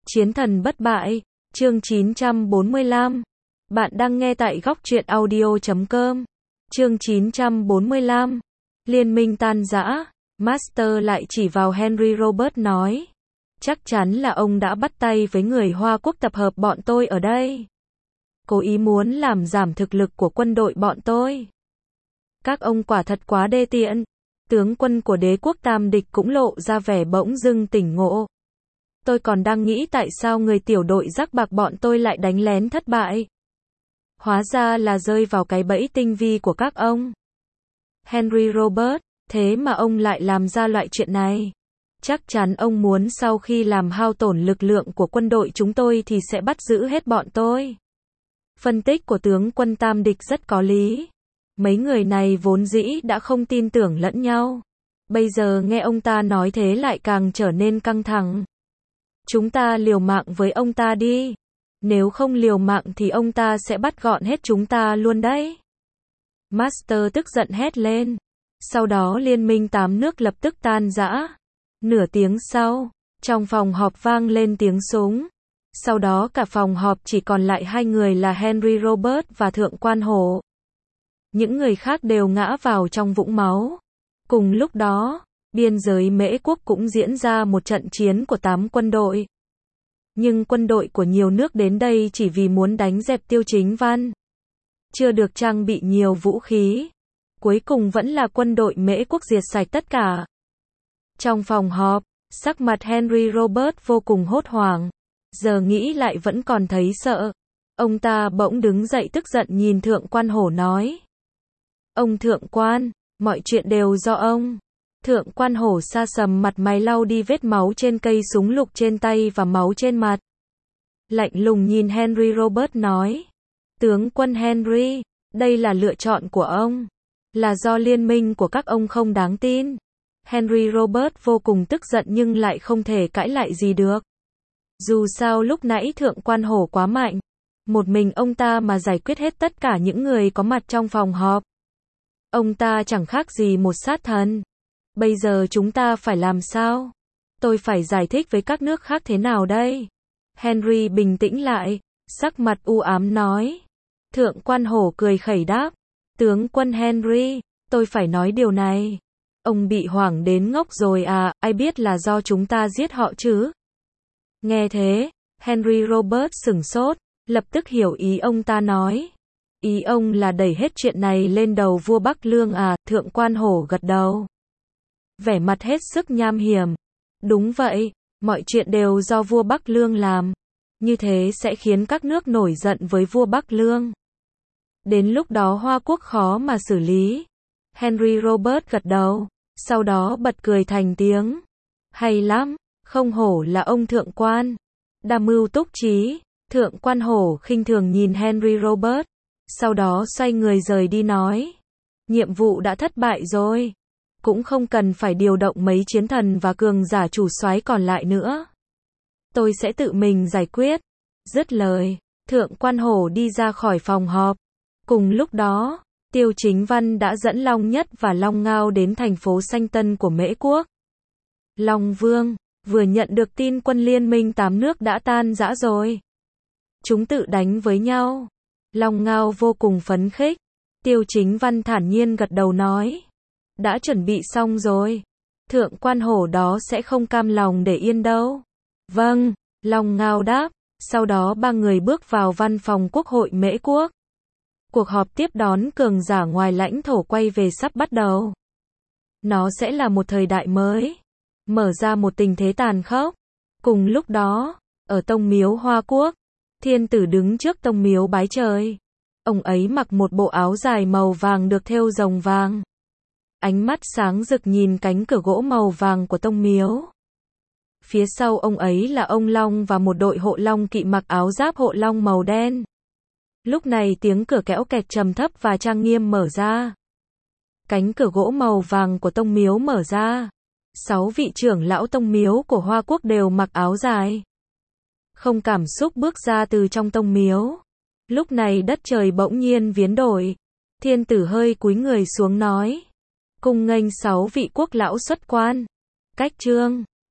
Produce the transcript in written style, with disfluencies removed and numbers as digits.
Chiến thần bất bại, chương 945. Bạn đang nghe tại góc truyện audio.com. Chương 945. Liên minh tan rã, Master lại chỉ vào Henry Robert nói. Chắc chắn là ông đã bắt tay với người Hoa Quốc tập hợp bọn tôi ở đây. Cố ý muốn làm giảm thực lực của quân đội bọn tôi. Các ông quả thật quá đê tiện. Tướng quân của đế quốc Tam Địch cũng lộ ra vẻ bỗng dưng tỉnh ngộ. Tôi còn đang nghĩ tại sao người tiểu đội rắc bạc bọn tôi lại đánh lén thất bại. Hóa ra là rơi vào cái bẫy tinh vi của các ông. Henry Robert, thế mà ông lại làm ra loại chuyện này. Chắc chắn ông muốn sau khi làm hao tổn lực lượng của quân đội chúng tôi thì sẽ bắt giữ hết bọn tôi. Phân tích của tướng quân Tam Địch rất có lý. Mấy người này vốn dĩ đã không tin tưởng lẫn nhau. Bây giờ nghe ông ta nói thế lại càng trở nên căng thẳng. Chúng ta liều mạng với ông ta đi. Nếu không liều mạng thì ông ta sẽ bắt gọn hết chúng ta luôn đấy. Master tức giận hét lên. Sau đó liên minh 8 nước lập tức tan rã. Nửa tiếng sau, trong phòng họp vang lên tiếng súng. Sau đó cả phòng họp chỉ còn lại hai người là Henry Robert và Thượng quan Hổ. Những người khác đều ngã vào trong vũng máu. Cùng lúc đó, biên giới Mễ quốc cũng diễn ra một trận chiến của 8 quân đội. Nhưng quân đội của nhiều nước đến đây chỉ vì muốn đánh dẹp Tiêu Chính Văn. Chưa được trang bị nhiều vũ khí. Cuối cùng vẫn là quân đội Mễ quốc diệt sạch tất cả. Trong phòng họp, sắc mặt Henry Robert vô cùng hốt hoảng. Giờ nghĩ lại vẫn còn thấy sợ. Ông ta bỗng đứng dậy tức giận nhìn Thượng quan Hổ nói. Ông Thượng quan, mọi chuyện đều do ông. Thượng quan Hổ sa sầm mặt mày lau đi vết máu trên cây súng lục trên tay và máu trên mặt. Lạnh lùng nhìn Henry Robert nói. Tướng quân Henry, đây là lựa chọn của ông. Là do liên minh của các ông không đáng tin. Henry Robert vô cùng tức giận nhưng lại không thể cãi lại gì được. Dù sao lúc nãy Thượng quan Hổ quá mạnh. Một mình ông ta mà giải quyết hết tất cả những người có mặt trong phòng họp. Ông ta chẳng khác gì một sát thần. Bây giờ chúng ta phải làm sao? Tôi phải giải thích với các nước khác thế nào đây? Henry bình tĩnh lại, sắc mặt u ám nói. Thượng quan Hổ cười khẩy đáp. Tướng quân Henry, tôi phải nói điều này. Ông bị hoảng đến ngốc rồi à, ai biết là do chúng ta giết họ chứ? Nghe thế, Henry Robert sửng sốt, lập tức hiểu ý ông ta nói. Ý ông là đẩy hết chuyện này lên đầu vua Bắc Lương à? Thượng quan Hổ gật đầu. Vẻ mặt hết sức nham hiểm. Đúng vậy, mọi chuyện đều do vua Bắc Lương làm. Như thế sẽ khiến các nước nổi giận với vua Bắc Lương. Đến lúc đó Hoa Quốc khó mà xử lý. Henry Robert gật đầu, sau đó bật cười thành tiếng. Hay lắm, không hổ là ông thượng quan. Đa mưu túc trí. Thượng quan Hổ khinh thường nhìn Henry Robert. Sau đó xoay người rời đi nói. Nhiệm vụ đã thất bại rồi. Cũng không cần phải điều động mấy chiến thần và cường giả chủ soái còn lại nữa. Tôi sẽ tự mình giải quyết. Dứt lời, Thượng quan Hổ đi ra khỏi phòng họp. Cùng lúc đó, Tiêu Chính Văn đã dẫn Long Nhất và Long Ngao đến thành phố Sanh Tân của Mễ quốc. Long Vương, vừa nhận được tin quân liên minh 8 nước đã tan rã rồi. Chúng tự đánh với nhau. Long Ngao vô cùng phấn khích. Tiêu Chính Văn thản nhiên gật đầu nói. Đã chuẩn bị xong rồi. Thượng quan Hổ đó sẽ không cam lòng để yên đâu. Vâng, Long Ngao đáp. Sau đó ba người bước vào văn phòng Quốc hội Mễ quốc. Cuộc họp tiếp đón cường giả ngoài lãnh thổ quay về sắp bắt đầu. Nó sẽ là một thời đại mới. Mở ra một tình thế tàn khốc. Cùng lúc đó, ở tông miếu Hoa Quốc, Thiên tử đứng trước tông miếu bái trời. Ông ấy mặc một bộ áo dài màu vàng được thêu rồng vàng. Ánh mắt sáng rực nhìn cánh cửa gỗ màu vàng của tông miếu. Phía sau ông ấy là ông Long và một đội hộ Long kỵ mặc áo giáp hộ Long màu đen. Lúc này tiếng cửa kéo kẹt trầm thấp và trang nghiêm mở ra. Cánh cửa gỗ màu vàng của tông miếu mở ra. 6 vị trưởng lão tông miếu của Hoa Quốc đều mặc áo dài. Không cảm xúc bước ra từ trong tông miếu. Lúc này đất trời bỗng nhiên biến đổi. Thiên tử hơi cúi người xuống nói. Cung nghênh 6 vị quốc lão xuất quan. Cách trương.